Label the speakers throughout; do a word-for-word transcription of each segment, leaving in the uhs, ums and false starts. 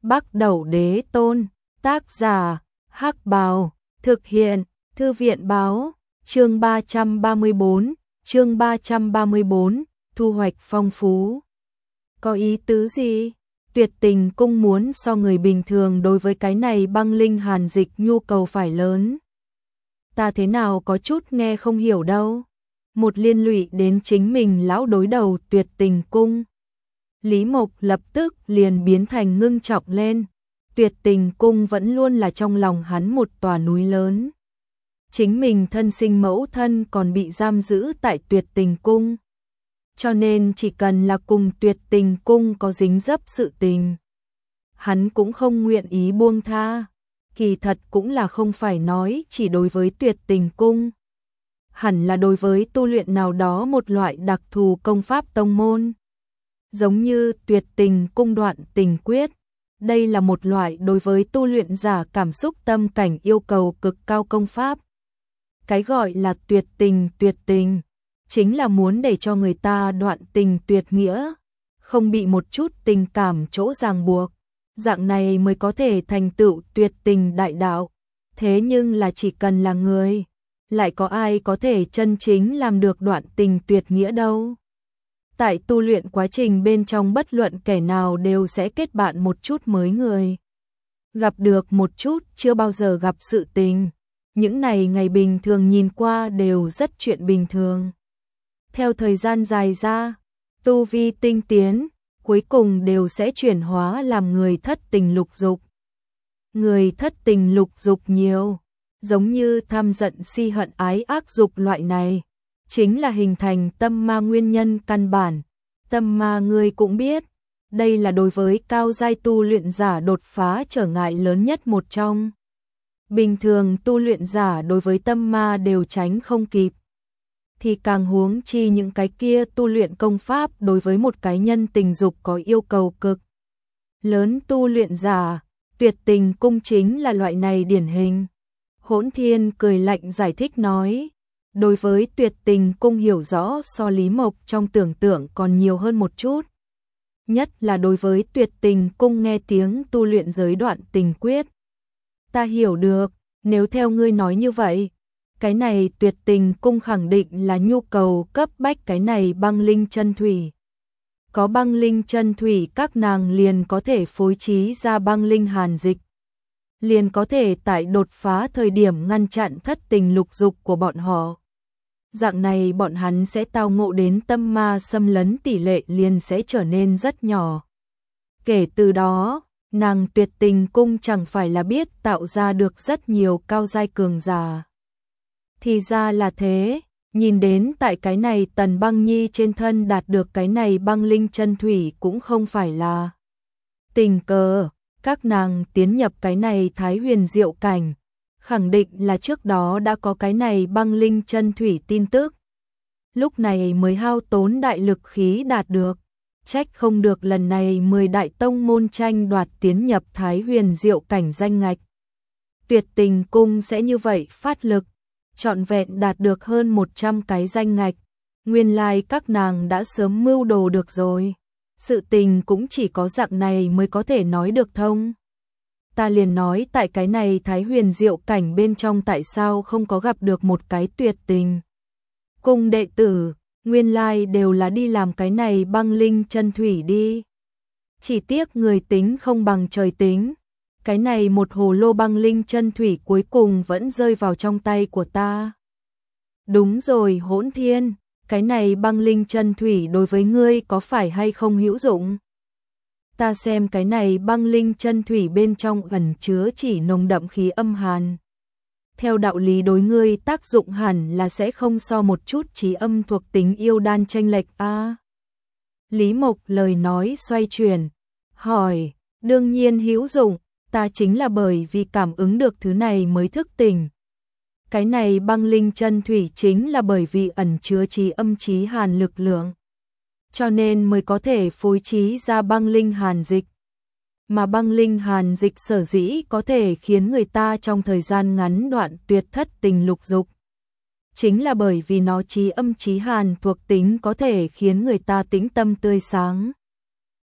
Speaker 1: Bắc Đẩu Đế Tôn, tác giả, Hắc Bào, thực hiện, Thư viện báo, chương ba trăm ba mươi bốn, chương ba trăm ba mươi bốn, thu hoạch phong phú. Có ý tứ gì? Tuyệt Tình Cung muốn so người bình thường đối với cái này băng linh hàn dịch nhu cầu phải lớn. Ta thế nào có chút nghe không hiểu đâu. Một liên lụy đến chính mình lão đối đầu Tuyệt Tình Cung. Lý Mộc lập tức liền biến thành ngưng trọng lên. Tuyệt Tình Cung vẫn luôn là trong lòng hắn một tòa núi lớn. Chính mình thân sinh mẫu thân còn bị giam giữ tại Tuyệt Tình Cung. Cho nên chỉ cần là cùng Tuyệt Tình Cung có dính dấp sự tình, hắn cũng không nguyện ý buông tha. Kỳ thật cũng là không phải nói chỉ đối với Tuyệt Tình Cung. Hẳn là đối với tu luyện nào đó một loại đặc thù công pháp tông môn. Giống như Tuyệt Tình Cung Đoạn Tình Quyết. Đây là một loại đối với tu luyện giả cảm xúc tâm cảnh yêu cầu cực cao công pháp. Cái gọi là tuyệt tình tuyệt tình, chính là muốn để cho người ta đoạn tình tuyệt nghĩa, không bị một chút tình cảm chỗ ràng buộc. Dạng này mới có thể thành tựu tuyệt tình đại đạo. Thế nhưng là chỉ cần là người, lại có ai có thể chân chính làm được đoạn tình tuyệt nghĩa đâu. Tại tu luyện quá trình bên trong bất luận kẻ nào đều sẽ kết bạn một chút mới người. Gặp được một chút chưa bao giờ gặp sự tình. Những này ngày bình thường nhìn qua đều rất chuyện bình thường. Theo thời gian dài ra, tu vi tinh tiến, cuối cùng đều sẽ chuyển hóa làm người thất tình lục dục. Người thất tình lục dục nhiều, giống như tham giận si hận ái ác dục loại này, chính là hình thành tâm ma nguyên nhân căn bản. Tâm ma người cũng biết, đây là đối với cao giai tu luyện giả đột phá trở ngại lớn nhất một trong. Bình thường tu luyện giả đối với tâm ma đều tránh không kịp. Thì càng huống chi những cái kia tu luyện công pháp đối với một cái nhân tình dục có yêu cầu cực lớn tu luyện giả. Tuyệt Tình Cung chính là loại này điển hình. Hỗn Thiên cười lạnh giải thích nói. Đối với Tuyệt Tình Cung hiểu rõ so Lý Mộc trong tưởng tượng còn nhiều hơn một chút. Nhất là đối với Tuyệt Tình Cung nghe tiếng tu luyện giới đoạn tình quyết. Ta hiểu được, nếu theo ngươi nói như vậy, cái này Tuyệt Tình Cung khẳng định là nhu cầu cấp bách cái này băng linh chân thủy. Có băng linh chân thủy các nàng liền có thể phối trí ra băng linh hàn dịch. Liền có thể tại đột phá thời điểm ngăn chặn thất tình lục dục của bọn họ. Dạng này bọn hắn sẽ tao ngộ đến tâm ma xâm lấn tỷ lệ liền sẽ trở nên rất nhỏ. Kể từ đó, nàng Tuyệt Tình Cung chẳng phải là biết tạo ra được rất nhiều cao giai cường giả. Thì ra là thế, nhìn đến tại cái này Tần Băng Nhi trên thân đạt được cái này băng linh chân thủy cũng không phải là tình cờ. Các nàng tiến nhập cái này Thái Huyền Diệu cảnh, khẳng định là trước đó đã có cái này băng linh chân thủy tin tức. Lúc này mới hao tốn đại lực khí đạt được. Trách không được lần này mười đại tông môn tranh đoạt tiến nhập Thái Huyền Diệu cảnh danh ngạch. Tuyệt Tình Cung sẽ như vậy phát lực, trọn vẹn đạt được hơn một trăm cái danh ngạch. Nguyên lai các nàng đã sớm mưu đồ được rồi. Sự tình cũng chỉ có dạng này mới có thể nói được thông. Ta liền nói tại cái này Thái Huyền Diệu cảnh bên trong tại sao không có gặp được một cái Tuyệt Tình Cung đệ tử. Nguyên lai đều là đi làm cái này băng linh chân thủy đi. Chỉ tiếc người tính không bằng trời tính. Cái này một hồ lô băng linh chân thủy cuối cùng vẫn rơi vào trong tay của ta. Đúng rồi Hỗn Thiên, cái này băng linh chân thủy đối với ngươi có phải hay không hữu dụng? Ta xem cái này băng linh chân thủy bên trong ẩn chứa chỉ nồng đậm khí âm hàn. Theo đạo lý đối ngươi tác dụng hẳn là sẽ không so một chút chí âm thuộc tính yêu đan chênh lệch a. À, Lý Mộc lời nói xoay chuyển, hỏi, đương nhiên hữu dụng, ta chính là bởi vì cảm ứng được thứ này mới thức tỉnh. Cái này băng linh chân thủy chính là bởi vì ẩn chứa chí âm chí hàn lực lượng, cho nên mới có thể phối trí ra băng linh hàn dịch. Mà băng linh hàn dịch sở dĩ có thể khiến người ta trong thời gian ngắn đoạn tuyệt thất tình lục dục, chính là bởi vì nó chí âm chí hàn thuộc tính có thể khiến người ta tĩnh tâm tươi sáng.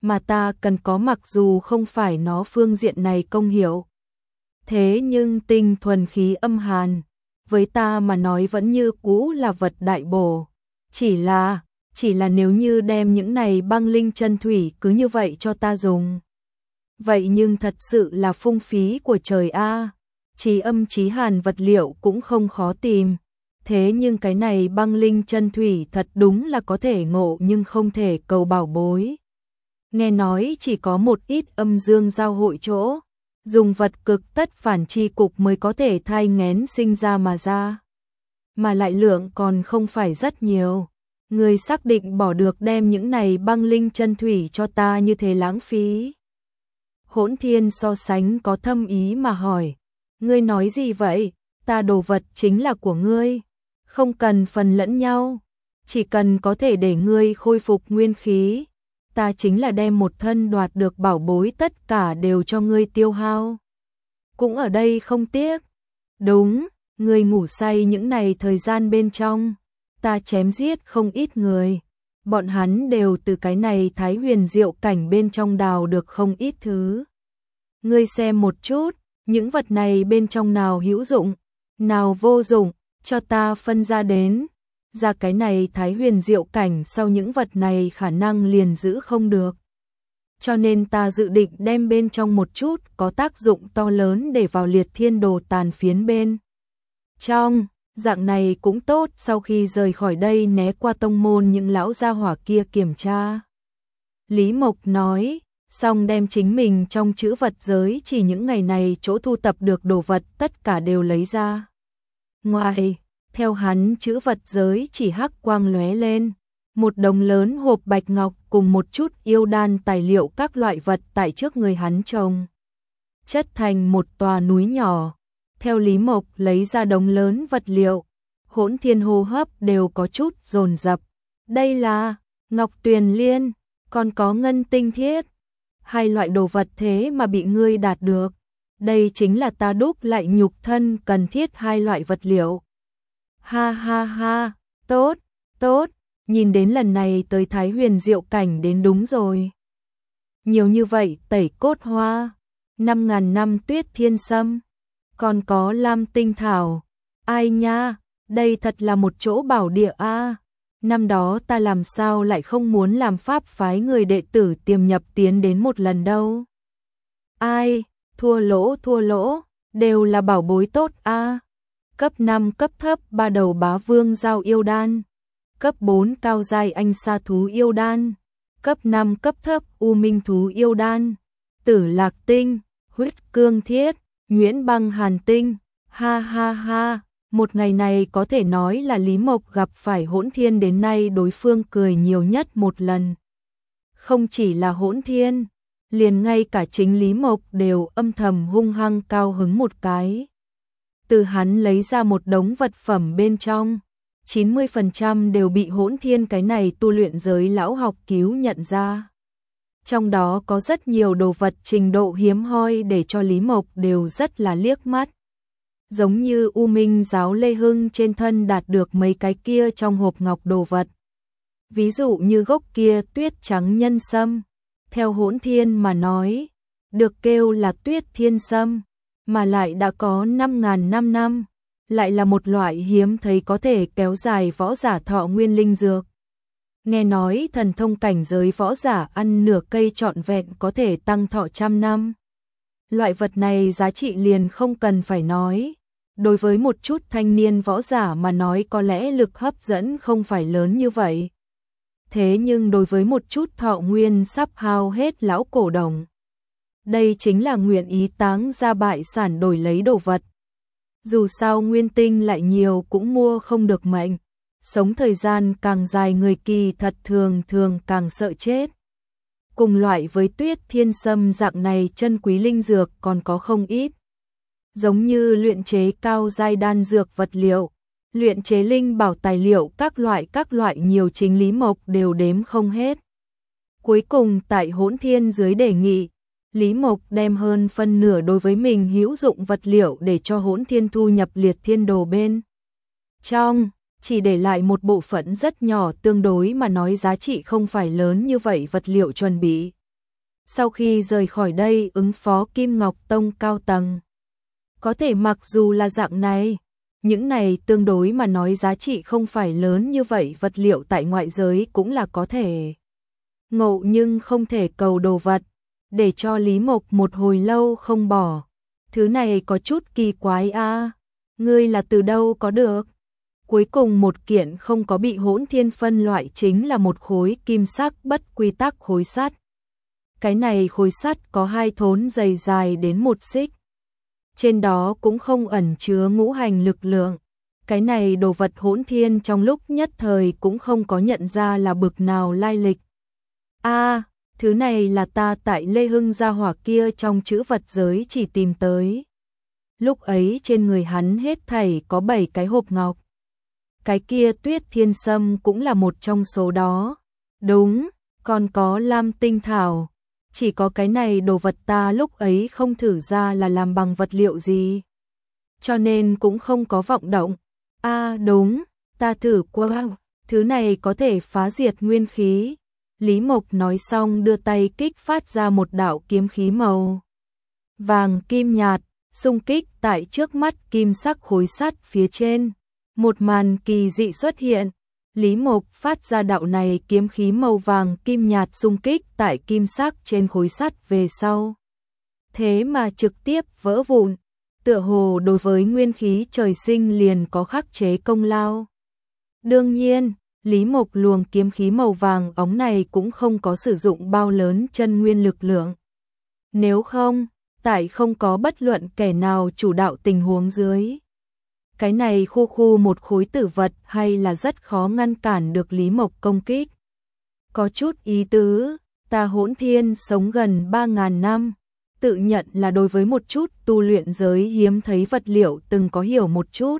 Speaker 1: mà ta cần có mặc dù không phải nó phương diện này công hiểu. Thế nhưng tinh thuần khí âm hàn, với ta mà nói vẫn như cũ là vật đại bổ. Chỉ là, chỉ là nếu như đem những này băng linh chân thủy cứ như vậy cho ta dùng. Vậy nhưng thật sự là phung phí của trời a. Chí âm chí hàn vật liệu cũng không khó tìm. Thế nhưng cái này băng linh chân thủy thật đúng là có thể ngộ nhưng không thể cầu bảo bối. Nghe nói chỉ có một ít âm dương giao hội chỗ, dùng vật cực tất phản chi cục mới có thể thai nghén sinh ra mà ra. Mà lại lượng còn không phải rất nhiều. Người xác định bỏ được đem những này băng linh chân thủy cho ta như thế lãng phí. Hỗn Thiên so sánh có thâm ý mà hỏi, ngươi nói gì vậy? Ta đồ vật chính là của ngươi, không cần phần lẫn nhau, chỉ cần có thể để ngươi khôi phục nguyên khí. Ta chính là đem một thân đoạt được bảo bối tất cả đều cho ngươi tiêu hao. Cũng ở đây không tiếc. Đúng, ngươi ngủ say những này thời gian bên trong, ta chém giết không ít người. Bọn hắn đều từ cái này Thái Huyền Diệu cảnh bên trong đào được không ít thứ. Ngươi xem một chút, những vật này bên trong nào hữu dụng, nào vô dụng, cho ta phân ra đến. Ra cái này Thái Huyền Diệu cảnh sau những vật này khả năng liền giữ không được. Cho nên ta dự định đem bên trong một chút có tác dụng to lớn để vào liệt thiên đồ tàn phiến bên trong. Dạng này cũng tốt, sau khi rời khỏi đây né qua tông môn những lão gia hỏa kia kiểm tra. Lý Mộc nói, xong đem chính mình trong chữ vật giới chỉ những ngày này chỗ thu tập được đồ vật tất cả đều lấy ra. Ngoài, theo hắn chữ vật giới chỉ hắc quang lóe lên, một đống lớn hộp bạch ngọc cùng một chút yêu đan tài liệu các loại vật tại trước người hắn trồng chất thành một tòa núi nhỏ. Theo Lý Mộc lấy ra đống lớn vật liệu, Hỗn Thiên hô hấp đều có chút dồn dập. Đây là ngọc tuyền liên, còn có ngân tinh thiết. Hai loại đồ vật thế mà bị ngươi đạt được. Đây chính là ta đúc lại nhục thân cần thiết hai loại vật liệu. Ha ha ha, tốt, tốt, nhìn đến lần này tới Thái Huyền Diệu cảnh đến đúng rồi. Nhiều như vậy tẩy cốt hoa, năm ngàn năm tuyết thiên sâm, còn có lam tinh thảo. Ai nha, đây thật là một chỗ bảo địa a. Năm đó ta làm sao lại không muốn làm pháp phái người đệ tử tiềm nhập tiến đến một lần đâu. Ai, thua lỗ thua lỗ, đều là bảo bối tốt a. Cấp năm cấp thấp ba đầu bá vương giao yêu đan, cấp bốn cao giai anh sa thú yêu đan, cấp năm cấp thấp u minh thú yêu đan, tử lạc tinh, huyết cương thiết, nhuyễn băng hàn tinh. Ha ha ha, một ngày này có thể nói là Lý Mộc gặp phải Hỗn Thiên đến nay đối phương cười nhiều nhất một lần. Không chỉ là Hỗn Thiên, liền ngay cả chính Lý Mộc đều âm thầm hung hăng cao hứng một cái. Từ hắn lấy ra một đống vật phẩm bên trong, chín mươi phần trăm đều bị Hỗn Thiên cái này tu luyện giới lão học cứu nhận ra. Trong đó có rất nhiều đồ vật trình độ hiếm hoi để cho Lý Mộc đều rất là liếc mắt. Giống như U Minh giáo Lê Hưng trên thân đạt được mấy cái kia trong hộp ngọc đồ vật. Ví dụ như gốc kia tuyết trắng nhân sâm, theo Hỗn Thiên mà nói, được kêu là tuyết thiên sâm, mà lại đã có năm ngàn năm năm, lại là một loại hiếm thấy có thể kéo dài võ giả thọ nguyên linh dược. Nghe nói thần thông cảnh giới võ giả ăn nửa cây trọn vẹn có thể tăng thọ trăm năm. Loại vật này giá trị liền không cần phải nói. Đối với một chút thanh niên võ giả mà nói có lẽ lực hấp dẫn không phải lớn như vậy. Thế nhưng đối với một chút thọ nguyên sắp hao hết lão cổ đồng, đây chính là nguyện ý táng ra bại sản đổi lấy đồ vật. Dù sao nguyên tinh lại nhiều cũng mua không được mệnh. Sống thời gian càng dài người kỳ thật thường thường càng sợ chết. Cùng loại với tuyết thiên sâm dạng này chân quý linh dược còn có không ít. Giống như luyện chế cao giai đan dược vật liệu, luyện chế linh bảo tài liệu các loại các loại nhiều chính Lý Mộc đều đếm không hết. Cuối cùng tại Hỗn Thiên dưới đề nghị, Lý Mộc đem hơn phân nửa đối với mình hữu dụng vật liệu để cho Hỗn Thiên thu nhập liệt thiên đồ bên trong, chỉ để lại một bộ phận rất nhỏ tương đối mà nói giá trị không phải lớn như vậy vật liệu chuẩn bị. Sau khi rời khỏi đây ứng phó Kim Ngọc Tông cao tầng. Có thể mặc dù là dạng này, những này tương đối mà nói giá trị không phải lớn như vậy, vật liệu tại ngoại giới cũng là có thể ngộ nhưng không thể cầu đồ vật, để cho Lý Mộc một hồi lâu không bỏ. Thứ này có chút kỳ quái a, à. Ngươi là từ đâu có được? Cuối cùng một kiện không có bị hỗn thiên phân loại chính là một khối kim sắc bất quy tắc khối sắt. Cái này khối sắt có hai thốn dày dài đến một xích. Trên đó cũng không ẩn chứa ngũ hành lực lượng. Cái này đồ vật hỗn thiên trong lúc nhất thời cũng không có nhận ra là bực nào lai lịch. A, à, thứ này là ta tại Lê Hưng gia hỏa kia trong chữ vật giới chỉ tìm tới. Lúc ấy trên người hắn hết thảy có bảy cái hộp ngọc. Cái kia Tuyết Thiên Sâm cũng là một trong số đó. Đúng, còn có Lam Tinh Thảo. Chỉ có cái này đồ vật ta lúc ấy không thử ra là làm bằng vật liệu gì. Cho nên cũng không có vọng động. A à, đúng, ta thử qua, thứ này có thể phá diệt nguyên khí. Lý Mộc nói xong đưa tay kích phát ra một đạo kiếm khí màu vàng kim nhạt, xung kích tại trước mắt kim sắc khối sắt phía trên. Một màn kỳ dị xuất hiện. Lý Mộc phát ra đạo này kiếm khí màu vàng kim nhạt xung kích tại kim sắc trên khối sắt về sau. Thế mà trực tiếp vỡ vụn, tựa hồ đối với nguyên khí trời sinh liền có khắc chế công lao. Đương nhiên, Lý Mộc luồng kiếm khí màu vàng óng này cũng không có sử dụng bao lớn chân nguyên lực lượng. Nếu không, tại không có bất luận kẻ nào chủ đạo tình huống dưới. Cái này khu khu một khối tử vật hay là rất khó ngăn cản được Lý Mộc công kích. Có chút ý tứ, ta Hỗn Thiên sống gần ba ngàn năm, tự nhận là đối với một chút tu luyện giới hiếm thấy vật liệu từng có hiểu một chút.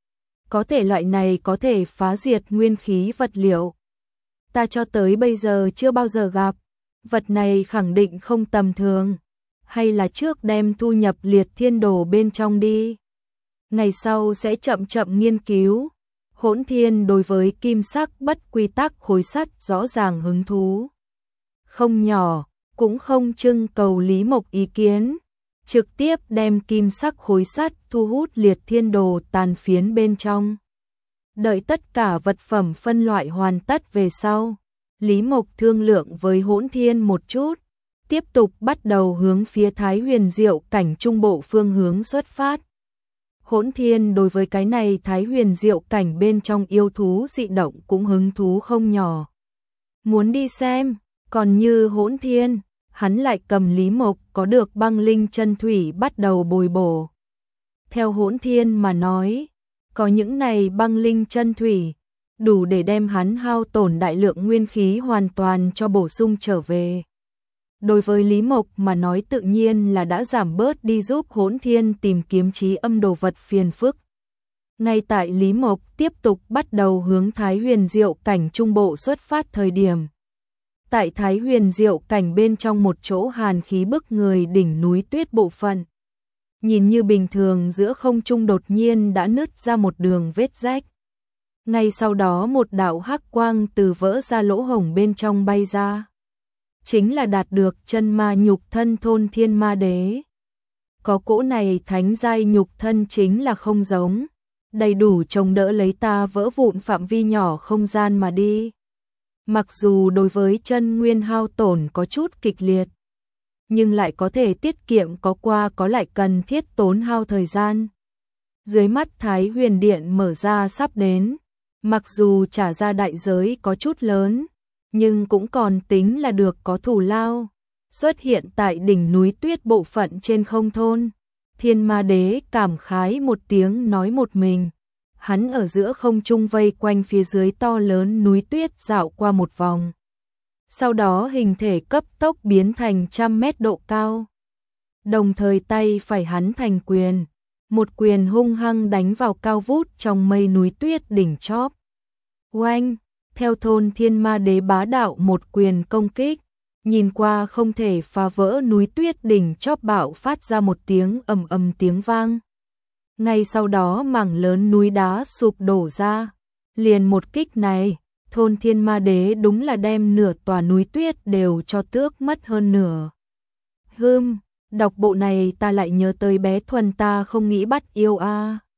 Speaker 1: Có thể loại này có thể phá diệt nguyên khí vật liệu. Ta cho tới bây giờ chưa bao giờ gặp, vật này khẳng định không tầm thường, hay là trước đem thu nhập liệt thiên đồ bên trong đi. Ngày sau sẽ chậm chậm nghiên cứu. Hỗn Thiên đối với kim sắc bất quy tắc khối sắt rõ ràng hứng thú không nhỏ, cũng không trưng cầu Lý Mộc ý kiến, trực tiếp đem kim sắc khối sắt thu hút liệt thiên đồ tàn phiến bên trong. Đợi tất cả vật phẩm phân loại hoàn tất về sau, Lý Mộc thương lượng với Hỗn Thiên một chút, tiếp tục bắt đầu hướng phía Thái Huyền Diệu cảnh trung bộ phương hướng xuất phát. Hỗn Thiên đối với cái này Thái Huyền Diệu cảnh bên trong yêu thú dị động cũng hứng thú không nhỏ. Muốn đi xem, còn như Hỗn Thiên, hắn lại cầm Lý Mộc có được băng linh chân thủy bắt đầu bồi bổ. Theo Hỗn Thiên mà nói, có những này băng linh chân thủy, đủ để đem hắn hao tổn đại lượng nguyên khí hoàn toàn cho bổ sung trở về. Đối với Lý Mộc mà nói tự nhiên là đã giảm bớt đi giúp Hỗn Thiên tìm kiếm trí âm đồ vật phiền phức. Ngay tại Lý Mộc tiếp tục bắt đầu hướng Thái Huyền Diệu cảnh trung bộ xuất phát thời điểm. Tại Thái Huyền Diệu cảnh bên trong một chỗ hàn khí bức người đỉnh núi tuyết bộ phận. Nhìn như bình thường giữa không trung đột nhiên đã nứt ra một đường vết rách. Ngay sau đó một đạo hắc quang từ vỡ ra lỗ hổng bên trong bay ra. Chính là đạt được chân ma nhục thân thôn thiên ma đế. Có cỗ này thánh giai nhục thân chính là không giống, đầy đủ chống đỡ lấy ta vỡ vụn phạm vi nhỏ không gian mà đi. Mặc dù đối với chân nguyên hao tổn có chút kịch liệt, nhưng lại có thể tiết kiệm có qua có lại cần thiết tốn hao thời gian. Dưới mắt Thái Huyền Điện mở ra sắp đến, mặc dù trả ra đại giới có chút lớn, nhưng cũng còn tính là được có thù lao. Xuất hiện tại đỉnh núi tuyết bộ phận trên không thôn, Thiên Ma Đế cảm khái một tiếng nói một mình. Hắn ở giữa không trung vây quanh phía dưới to lớn núi tuyết dạo qua một vòng. Sau đó hình thể cấp tốc biến thành trăm mét độ cao. Đồng thời tay phải hắn thành quyền, một quyền hung hăng đánh vào cao vút trong mây núi tuyết đỉnh chóp. Oanh! Theo thôn Thiên Ma Đế bá đạo một quyền công kích, nhìn qua không thể phá vỡ núi tuyết đỉnh chóp bạo phát ra một tiếng ầm ầm tiếng vang. Ngay sau đó mảng lớn núi đá sụp đổ ra, liền một kích này, thôn Thiên Ma Đế đúng là đem nửa tòa núi tuyết đều cho tước mất hơn nửa. Hừm, đọc bộ này ta lại nhớ tới bé Thuần ta không nghĩ bắt yêu a.